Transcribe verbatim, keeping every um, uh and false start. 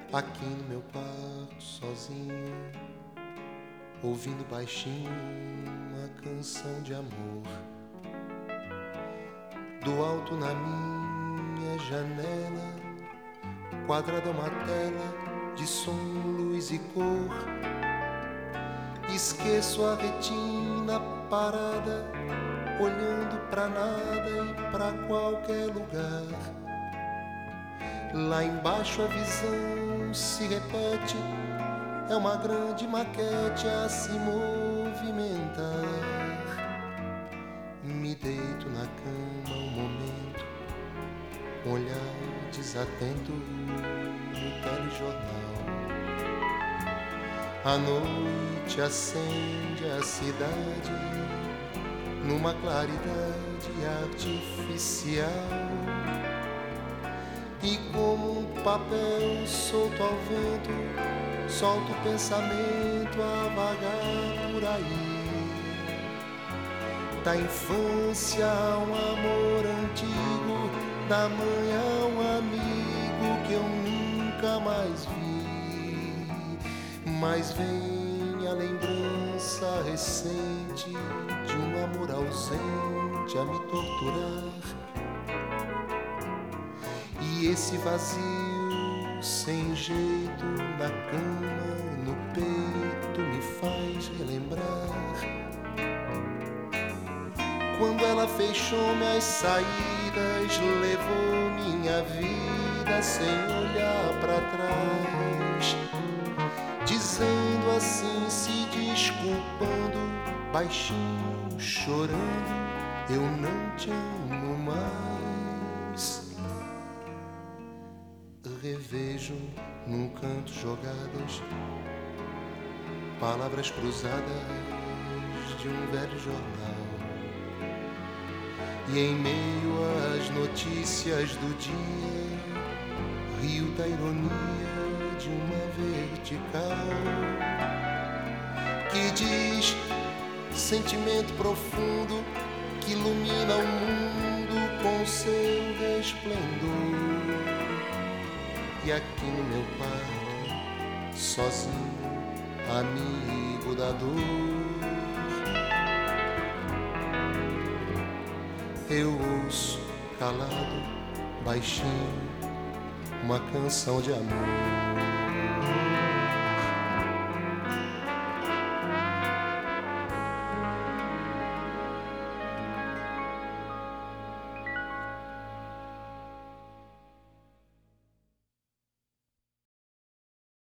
aqui no meu quarto sozinho, ouvindo baixinho uma canção de amor. Do alto na minha janela, quadrada uma tela de som, luz e cor. Esqueço a retina parada, olhando pra nada e pra qualquer lugar. Lá embaixo a visão se repete, é uma grande maquete a se movimentar. Me deito na cama um momento, um olhar desatento no telejornal. A noite acende a cidade numa claridade artificial, e como um papel solto ao vento, solto o pensamento a vagar por aí. Da infância a um amor antigo, da mãe a um amigo que eu nunca mais vi. Mas vem a lembrança recente de um amor ausente a me torturar. E esse vazio sem jeito na cama e no peito me faz relembrar quando ela fechou-me as saídas, levou minha vida sem olhar pra trás, dizendo assim, se desculpando, baixinho, chorando, eu não te amo mais. Revejo num canto jogadas palavras cruzadas de um velho jornal, e em meio às notícias do dia, rio da ironia de uma vertical que diz sentimento profundo que ilumina o mundo com seu resplendor. E aqui no meu quarto, sozinho, amigo da dor, eu ouço calado, baixinho, uma canção de amor.